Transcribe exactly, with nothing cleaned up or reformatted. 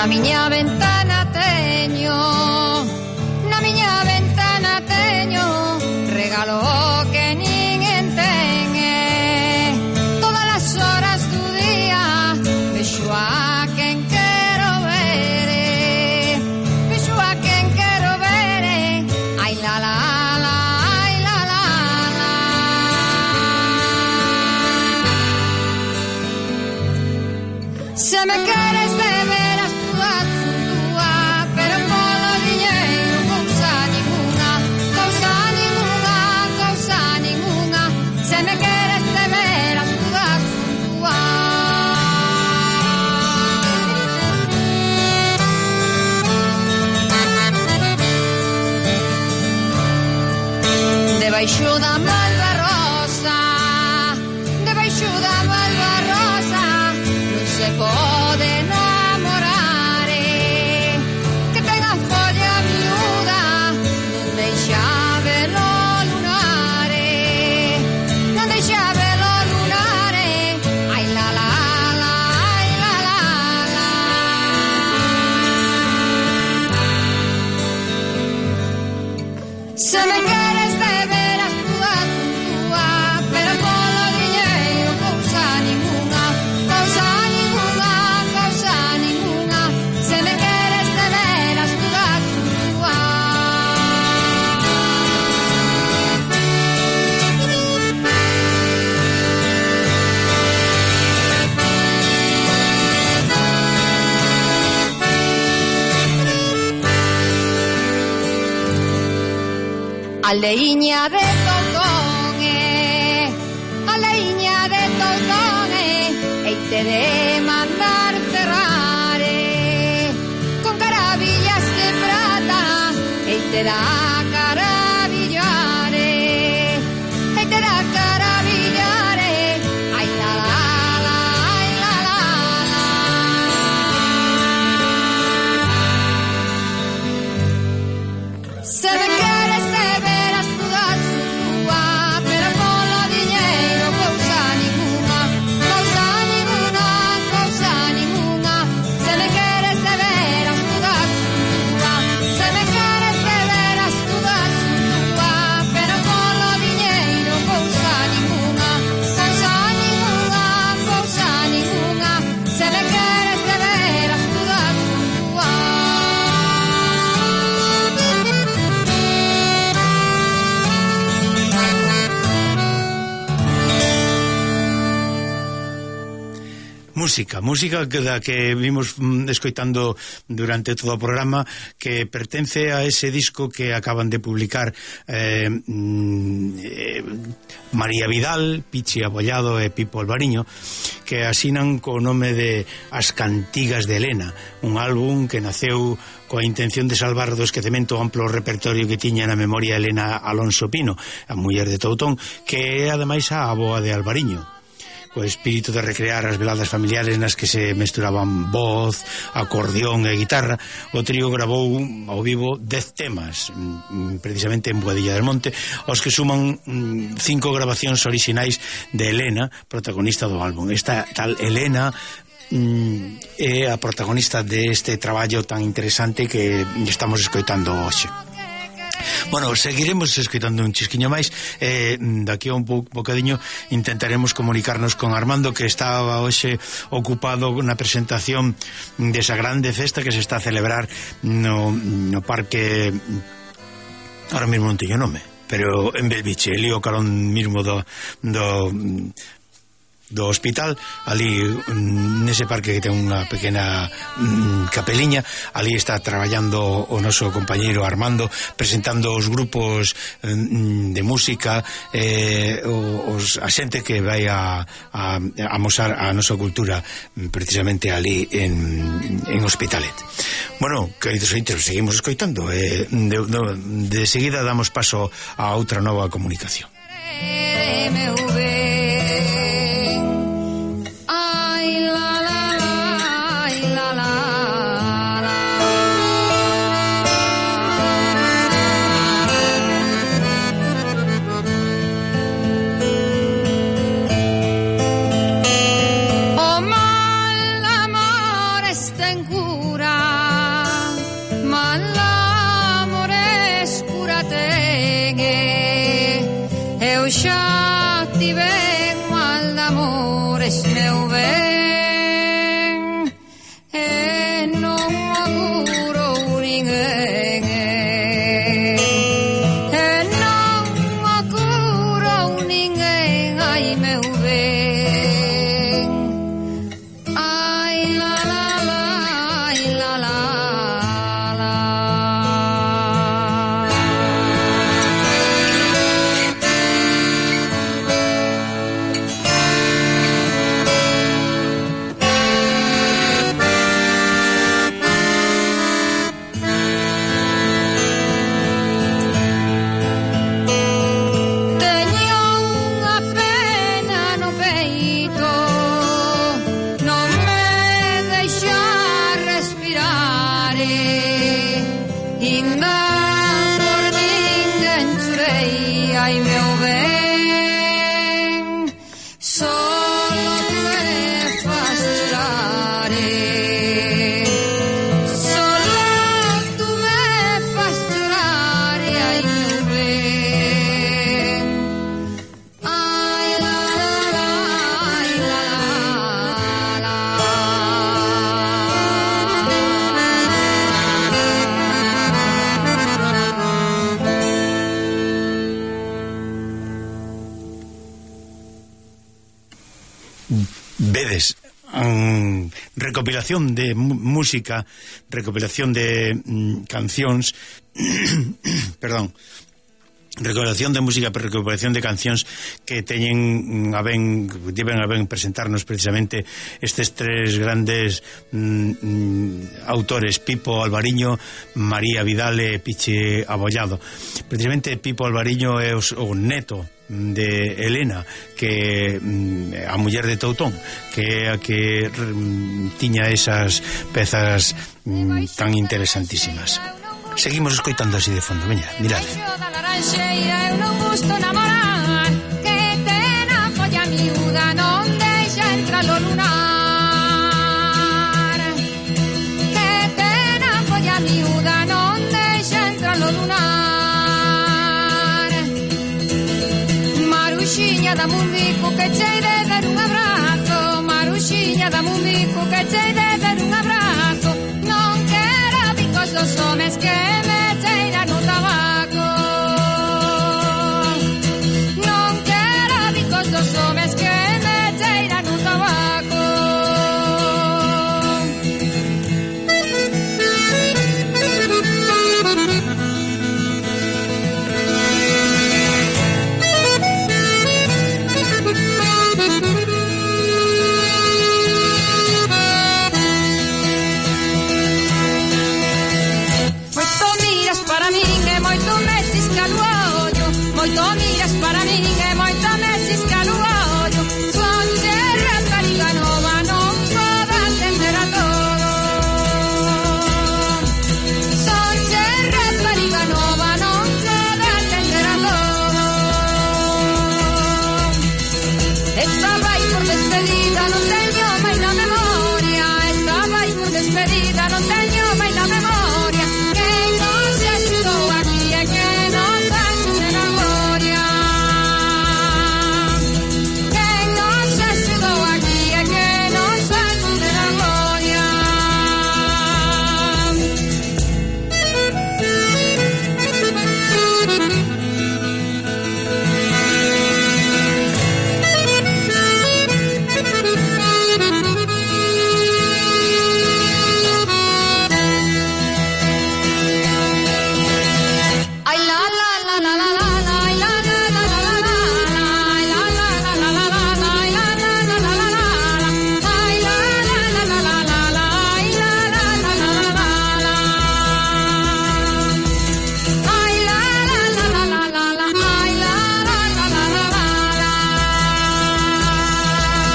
Na miña ventana teño, na miña ventana teño regalo que ninguén ten. Todas as horas do día vexo a quen quero ver, vexo a quen quero ver. Ai la la la, ai la la la. Se me queres de veras toda túa, pero polo diñeiro cousa ninguna, cousa ninguna, cousa ninguna. Se me queres de veras toda túa. Debaixo da malva rosa, debaixo da malva rosa non se pode namorar, que ten a folla miúda non deixa velo lunar, non deixa velo lunar. Ai la la la, ai la la la. Se me queres de veras toda túa, pero polo diñeiro cousa ninguna, cousa ninguna, cousa ninguna. Se me queres de veras toda túa. A leiña de Toltón, eh, a leiña de Toltón, eh, heite de mandar cerrar, eh, con carabillas de prata, heite da carabillar, eh, heite da carabillar. eh, Ai la la la, ai la la la. Se me queres de veras toda túa, pero polo diñeiro cousa ninguna, cousa ninguna, cousa ninguna. Se me queres de veras toda túa, se me queres de veras toda túa, pero polo diñeiro cousa ninguna, cousa ninguna, cousa ninguna. Se me queres de veras toda túa. Música, música que da que vimos mm, escoitando durante todo o programa, que pertence a ese disco que acaban de publicar eh, mm, eh, María Vidal, Pichi Abollado e Pipo Alvariño, que asinan co nome de As Cantigas de Helena, un álbum que naceu coa intención de salvar do esquecemento o amplo repertorio que tiña na memoria Helena Alonso Pino, a muller de Toutón, que é ademais a avoa de Alvariño, co espírito de recrear as veladas familiares nas que se mesturaban voz, acordeón e guitarra. O trío gravou ao vivo dez temas, precisamente en Boadilla del Monte, aos que suman cinco grabacións orixinais de Helena, protagonista do álbum. Esta tal Helena é a protagonista deste traballo tan interesante que estamos escoitando hoxe. Bueno, seguiremos escoitando un chisquiño máis, eh, daqui a un po bocadiño intentaremos comunicarnos con Armando, que estaba hoxe ocupado na presentación desa grande festa que se está a celebrar no, no parque, ahora mesmo non teño nome, pero en Belviche, ali o carón mismo do, do do hospital, ali nese parque que ten unha pequena mm, capeliña, ali está traballando o noso compañeiro Armando, presentando os grupos mm, de música, eh, os, a xente que vai a, a, a mostrar a nosa cultura precisamente ali en, en Hospitalet. Bueno, queridos ointes, seguimos escoitando, eh, de, de, de seguida damos paso a outra nova comunicación. O mal amor está en cura, ti ben mal d'amores meu ben e non auguro ninguén e non auguro ninguén ai meu ben ai la la la ai la la ai meu ben, solo tu me fas llorare, solo tu me fas llorare, ai meu ben, ai la la la, ai la la la. Vedes, um, recopilación de música, recopilación de um, cancións, perdón, recopilación de música, recopilación de cancións que teñen a ben, deben a ben presentarnos precisamente estes tres grandes mm, autores, Pipo Alvariño, María Vidal e Piche Abollado. Precisamente Pipo Alvariño é o, o neto de Elena, que mm, a muller de Toutón, que é a que mm, tiña esas pezas mm, tan interesantísimas. Seguimos escoitando así de fondo, veña, mirade. Eu non gusto namorar, que ten a folla miúda, non deixa entrar o lunar. Que ten a folla miúda, non deixa entrar o lunar. Maruxiña, dame un bico que chei de dar un abrazo. Maruxiña, dame un bico que chei de dar un abrazo. Non quero bicos dos homes que me cheiran o tabaco. Non quero bicos dos homes que me cheiran o tabaco. Moito miras para min e moito me cisca no ollo. Moito miras para min